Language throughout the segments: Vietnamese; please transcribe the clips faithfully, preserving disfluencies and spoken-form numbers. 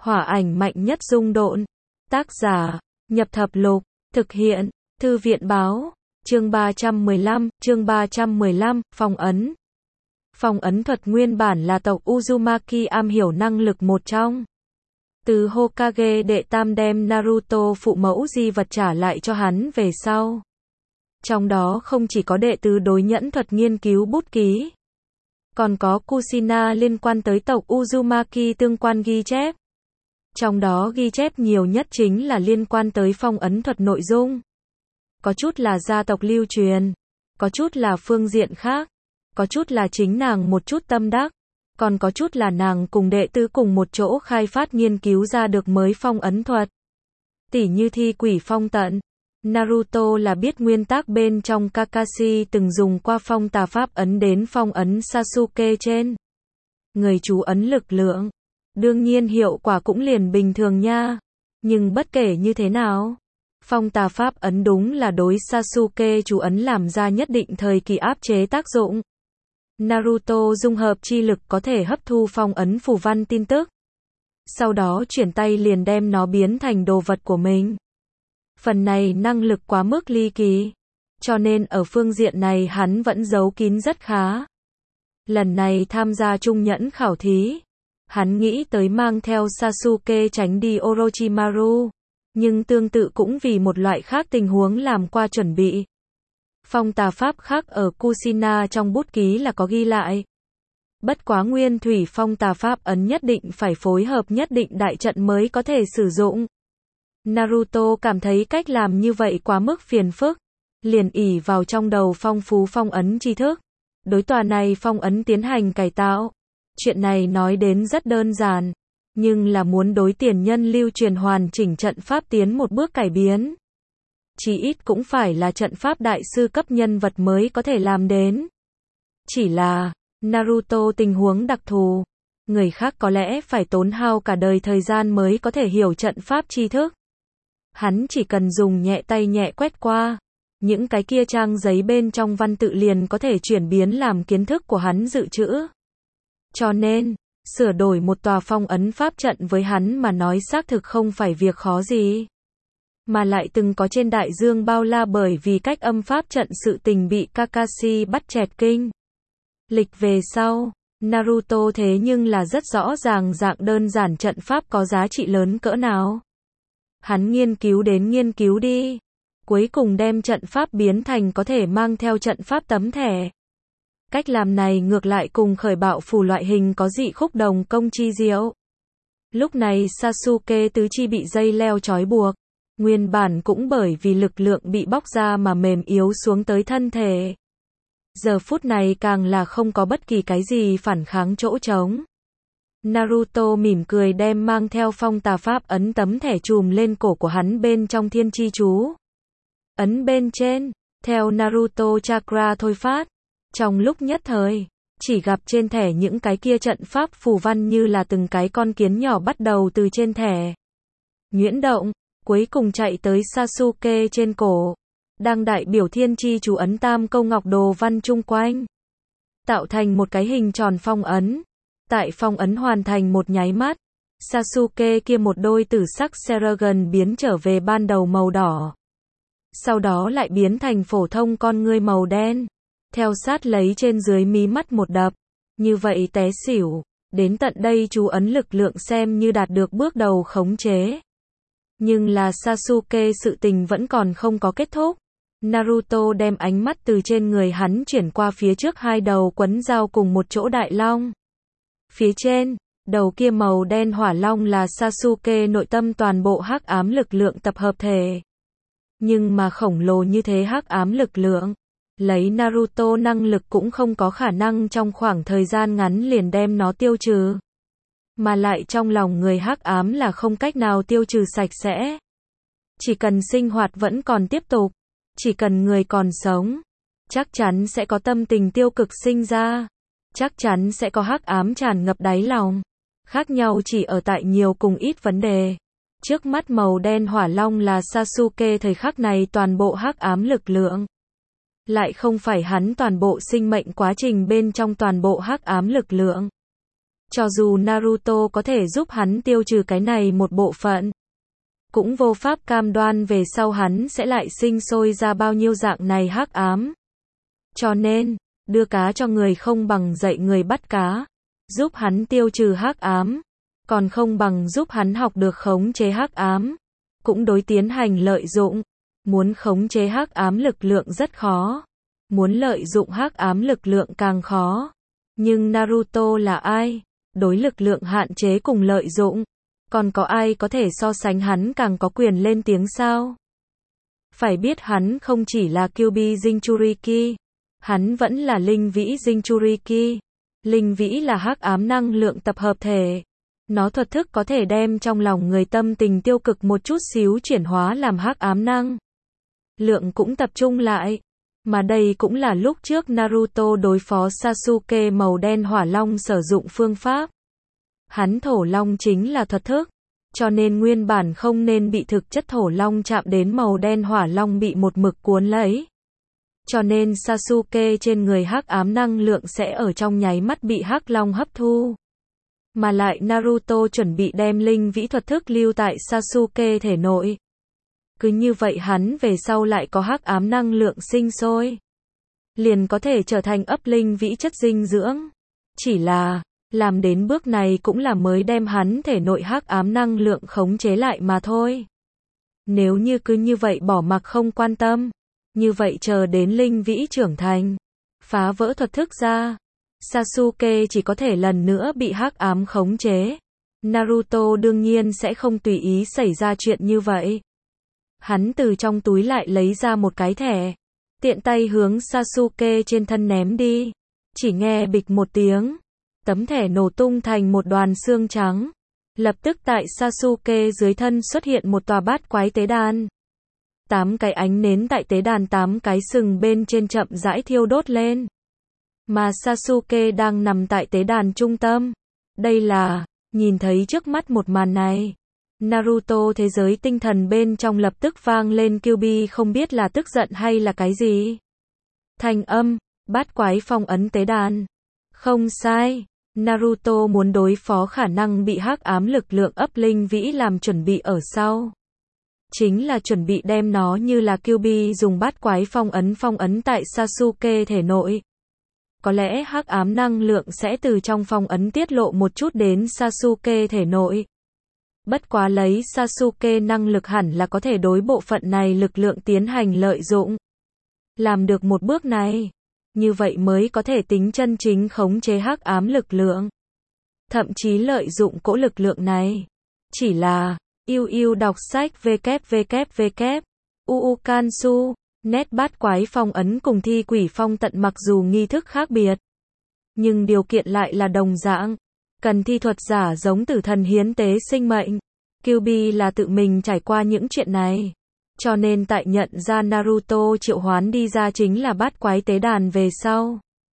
Hỏa ảnh mạnh nhất dung độn. Tác giả, Nhập Thập Lục. Thực hiện, Thư viện Báo. Chương ba trăm mười lăm, chương ba trăm mười lăm, phong ấn. Phong ấn thuật nguyên bản là tộc Uzumaki am hiểu năng lực một trong. Từ Hokage đệ tam đem Naruto phụ mẫu di vật trả lại cho hắn về sau. Trong đó không chỉ có đệ tứ đối nhẫn thuật nghiên cứu bút ký, còn có Kushina liên quan tới tộc Uzumaki tương quan ghi chép. Trong đó ghi chép nhiều nhất chính là liên quan tới phong ấn thuật nội dung. Có chút là gia tộc lưu truyền, có chút là phương diện khác, có chút là chính nàng một chút tâm đắc, còn có chút là nàng cùng đệ tứ cùng một chỗ khai phát nghiên cứu ra được mới phong ấn thuật. Tỉ như thi quỷ phong tận. Naruto là biết nguyên tắc bên trong Kakashi từng dùng qua phong tà pháp ấn đến phong ấn Sasuke trên người chú ấn lực lượng. Đương nhiên hiệu quả cũng liền bình thường nha. Nhưng bất kể như thế nào, phong tà pháp ấn đúng là đối Sasuke chú ấn làm ra nhất định thời kỳ áp chế tác dụng. Naruto dung hợp chi lực có thể hấp thu phong ấn phù văn tin tức, sau đó chuyển tay liền đem nó biến thành đồ vật của mình. Phần này năng lực quá mức ly kỳ, cho nên ở phương diện này hắn vẫn giấu kín rất khá. Lần này tham gia trung nhẫn khảo thí, hắn nghĩ tới mang theo Sasuke tránh đi Orochimaru, nhưng tương tự cũng vì một loại khác tình huống làm qua chuẩn bị. Phong tà pháp khác ở Kushina trong bút ký là có ghi lại. Bất quá nguyên thủy phong tà pháp ấn nhất định phải phối hợp nhất định đại trận mới có thể sử dụng. Naruto cảm thấy cách làm như vậy quá mức phiền phức, liền ỷ vào trong đầu phong phú phong ấn tri thức, đối tòa này phong ấn tiến hành cải tạo. Chuyện này nói đến rất đơn giản, nhưng là muốn đối tiền nhân lưu truyền hoàn chỉnh trận pháp tiến một bước cải biến, chí ít cũng phải là trận pháp đại sư cấp nhân vật mới có thể làm đến. Chỉ là, Naruto tình huống đặc thù, người khác có lẽ phải tốn hao cả đời thời gian mới có thể hiểu trận pháp tri thức. Hắn chỉ cần dùng nhẹ tay nhẹ quét qua, những cái kia trang giấy bên trong văn tự liền có thể chuyển biến làm kiến thức của hắn dự trữ. Cho nên, sửa đổi một tòa phong ấn pháp trận với hắn mà nói xác thực không phải việc khó gì. Mà lại từng có trên đại dương bao la bởi vì cách âm pháp trận sự tình bị Kakashi bắt chẹt kinh. Lịch về sau, Naruto thế nhưng là rất rõ ràng dạng đơn giản trận pháp có giá trị lớn cỡ nào. Hắn nghiên cứu đến nghiên cứu đi, cuối cùng đem trận pháp biến thành có thể mang theo trận pháp tấm thẻ. Cách làm này ngược lại cùng khởi bạo phù loại hình có dị khúc đồng công chi diệu. Lúc này Sasuke tứ chi bị dây leo trói buộc, nguyên bản cũng bởi vì lực lượng bị bóc ra mà mềm yếu xuống tới thân thể. Giờ phút này càng là không có bất kỳ cái gì phản kháng chỗ trống. Naruto mỉm cười đem mang theo phong tà pháp ấn tấm thẻ chùm lên cổ của hắn bên trong thiên chi chú. Ấn bên trên, theo Naruto chakra thôi phát. Trong lúc nhất thời, chỉ gặp trên thẻ những cái kia trận pháp phù văn như là từng cái con kiến nhỏ bắt đầu từ trên thẻ nhuyễn động, cuối cùng chạy tới Sasuke trên cổ, đang đại biểu thiên chi chú ấn tam câu ngọc đồ văn chung quanh, tạo thành một cái hình tròn phong ấn. Tại phong ấn hoàn thành một nháy mắt, Sasuke kia một đôi tử sắc Sharingan biến trở về ban đầu màu đỏ, sau đó lại biến thành phổ thông con ngươi màu đen, theo sát lấy trên dưới mí mắt một đập, như vậy té xỉu. Đến tận đây chú ấn lực lượng xem như đạt được bước đầu khống chế. Nhưng là Sasuke sự tình vẫn còn không có kết thúc. Naruto đem ánh mắt từ trên người hắn chuyển qua phía trước hai đầu quấn dao cùng một chỗ đại long. Phía trên, đầu kia màu đen hỏa long là Sasuke nội tâm toàn bộ hắc ám lực lượng tập hợp thể. Nhưng mà khổng lồ như thế hắc ám lực lượng, lấy Naruto năng lực cũng không có khả năng trong khoảng thời gian ngắn liền đem nó tiêu trừ. Mà lại trong lòng người hắc ám là không cách nào tiêu trừ sạch sẽ. Chỉ cần sinh hoạt vẫn còn tiếp tục, chỉ cần người còn sống, chắc chắn sẽ có tâm tình tiêu cực sinh ra. Chắc chắn sẽ có hắc ám tràn ngập đáy lòng. Khác nhau chỉ ở tại nhiều cùng ít vấn đề. Trước mắt màu đen hỏa long là Sasuke thời khắc này toàn bộ hắc ám lực lượng. Lại không phải hắn toàn bộ sinh mệnh quá trình bên trong toàn bộ hắc ám lực lượng. Cho dù Naruto có thể giúp hắn tiêu trừ cái này một bộ phận, cũng vô pháp cam đoan về sau hắn sẽ lại sinh sôi ra bao nhiêu dạng này hắc ám. Cho nên, đưa cá cho người không bằng dạy người bắt cá, giúp hắn tiêu trừ hắc ám, còn không bằng giúp hắn học được khống chế hắc ám, cũng đối tiến hành lợi dụng. Muốn khống chế hắc ám lực lượng rất khó, muốn lợi dụng hắc ám lực lượng càng khó. Nhưng Naruto là ai? Đối lực lượng hạn chế cùng lợi dụng, còn có ai có thể so sánh hắn càng có quyền lên tiếng sao? Phải biết hắn không chỉ là Kyuubi Jinchuriki, hắn vẫn là linh vĩ Jinchuriki. Linh vĩ là hắc ám năng lượng tập hợp thể. Nó thuật thức có thể đem trong lòng người tâm tình tiêu cực một chút xíu chuyển hóa làm hắc ám năng lượng cũng tập trung lại. Mà đây cũng là lúc trước Naruto đối phó Sasuke màu đen hỏa long sử dụng phương pháp. Hắn thổ long chính là thuật thức, cho nên nguyên bản không nên bị thực chất thổ long chạm đến màu đen hỏa long bị một mực cuốn lấy. Cho nên Sasuke trên người hắc ám năng lượng sẽ ở trong nháy mắt bị hắc long hấp thu. Mà lại Naruto chuẩn bị đem linh vĩ thuật thức lưu tại Sasuke thể nội. Cứ như vậy hắn về sau lại có hắc ám năng lượng sinh sôi, liền có thể trở thành ấp linh vĩ chất dinh dưỡng. Chỉ là, làm đến bước này cũng là mới đem hắn thể nội hắc ám năng lượng khống chế lại mà thôi. Nếu như cứ như vậy bỏ mặc không quan tâm, như vậy chờ đến linh vĩ trưởng thành, phá vỡ thuật thức ra, Sasuke chỉ có thể lần nữa bị hắc ám khống chế. Naruto đương nhiên sẽ không tùy ý xảy ra chuyện như vậy. Hắn từ trong túi lại lấy ra một cái thẻ, tiện tay hướng Sasuke trên thân ném đi. Chỉ nghe bịch một tiếng, tấm thẻ nổ tung thành một đoàn xương trắng. Lập tức tại Sasuke dưới thân xuất hiện một tòa bát quái tế đàn. Tám cái ánh nến tại tế đàn tám cái sừng bên trên chậm rãi thiêu đốt lên. Mà Sasuke đang nằm tại tế đàn trung tâm. Đây là, nhìn thấy trước mắt một màn này, Naruto thế giới tinh thần bên trong lập tức vang lên Kyuubi không biết là tức giận hay là cái gì. Thanh âm, bát quái phong ấn tế đàn. Không sai, Naruto muốn đối phó khả năng bị hắc ám lực lượng ấp linh vĩ làm chuẩn bị ở sau. Chính là chuẩn bị đem nó như là Kyuubi dùng bát quái phong ấn phong ấn tại Sasuke thể nội. Có lẽ hắc ám năng lượng sẽ từ trong phong ấn tiết lộ một chút đến Sasuke thể nội. Bất quá lấy Sasuke năng lực hẳn là có thể đối bộ phận này lực lượng tiến hành lợi dụng. Làm được một bước này, như vậy mới có thể tính chân chính khống chế hắc ám lực lượng. Thậm chí lợi dụng cỗ lực lượng này. Chỉ là, yêu yêu đọc sách www. Uukansu, net bát quái phong ấn cùng thi quỷ phong tận mặc dù nghi thức khác biệt, nhưng điều kiện lại là đồng dạng. Cần thi thuật giả giống tử thần hiến tế sinh mệnh. Kyuubi là tự mình trải qua những chuyện này. Cho nên tại nhận ra Naruto triệu hoán đi ra chính là bát quái tế đàn về sau,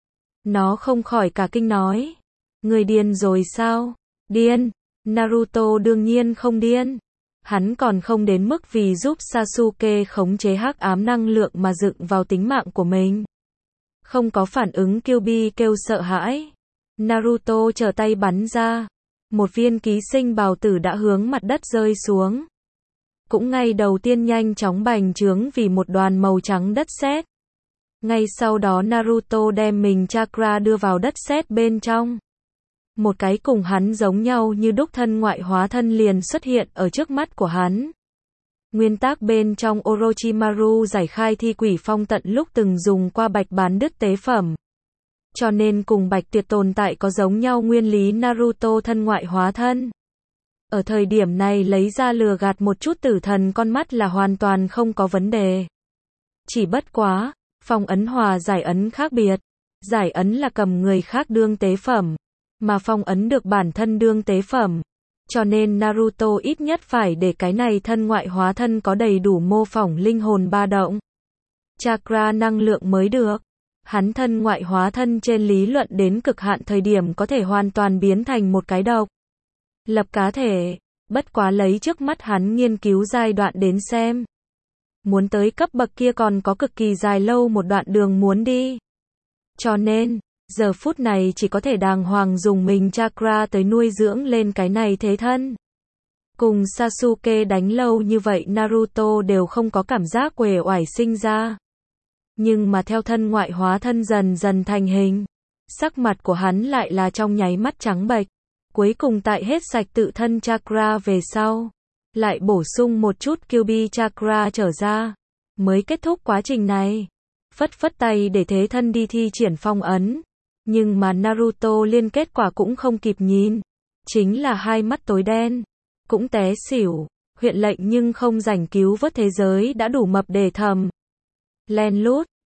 nó không khỏi cả kinh nói. Người điên rồi sao? Điên? Naruto đương nhiên không điên. Hắn còn không đến mức vì giúp Sasuke khống chế hắc ám năng lượng mà dựng vào tính mạng của mình. Không có phản ứng Kyuubi kêu sợ hãi. Naruto trở tay bắn ra. Một viên ký sinh bào tử đã hướng mặt đất rơi xuống. Cũng ngay đầu tiên nhanh chóng bành trướng vì một đoàn màu trắng đất sét. Ngay sau đó Naruto đem mình chakra đưa vào đất sét bên trong. Một cái cùng hắn giống nhau như đúc thân ngoại hóa thân liền xuất hiện ở trước mắt của hắn. Nguyên tắc bên trong Orochimaru giải khai thi quỷ phong tận lúc từng dùng qua bạch bán đứt tế phẩm. Cho nên cùng bạch tuyệt tồn tại có giống nhau nguyên lý Naruto thân ngoại hóa thân. Ở thời điểm này lấy ra lừa gạt một chút tử thần con mắt là hoàn toàn không có vấn đề. Chỉ bất quá, phong ấn hòa giải ấn khác biệt. Giải ấn là cầm người khác đương tế phẩm, mà phong ấn được bản thân đương tế phẩm. Cho nên Naruto ít nhất phải để cái này thân ngoại hóa thân có đầy đủ mô phỏng linh hồn ba động, chakra năng lượng mới được. Hắn thân ngoại hóa thân trên lý luận đến cực hạn thời điểm có thể hoàn toàn biến thành một cái độc lập cá thể. Bất quá lấy trước mắt hắn nghiên cứu giai đoạn đến xem, muốn tới cấp bậc kia còn có cực kỳ dài lâu một đoạn đường muốn đi. Cho nên, Giờ phút này chỉ có thể đàng hoàng dùng mình chakra tới nuôi dưỡng lên cái này thế thân. Cùng Sasuke đánh lâu như vậy Naruto đều không có cảm giác uể oải sinh ra. Nhưng mà theo thân ngoại hóa thân dần dần thành hình, sắc mặt của hắn lại là trong nháy mắt trắng bệch. Cuối cùng tại hết sạch tự thân chakra về sau, lại bổ sung một chút Kyuubi chakra trở ra, mới kết thúc quá trình này. Phất phất tay để thế thân đi thi triển phong ấn. Nhưng mà Naruto liên kết quả cũng không kịp nhìn. Chính là hai mắt tối đen. Cũng té xỉu. Huyện lệnh nhưng không rảnh cứu vớt thế giới đã đủ mập để thầm. Len lút.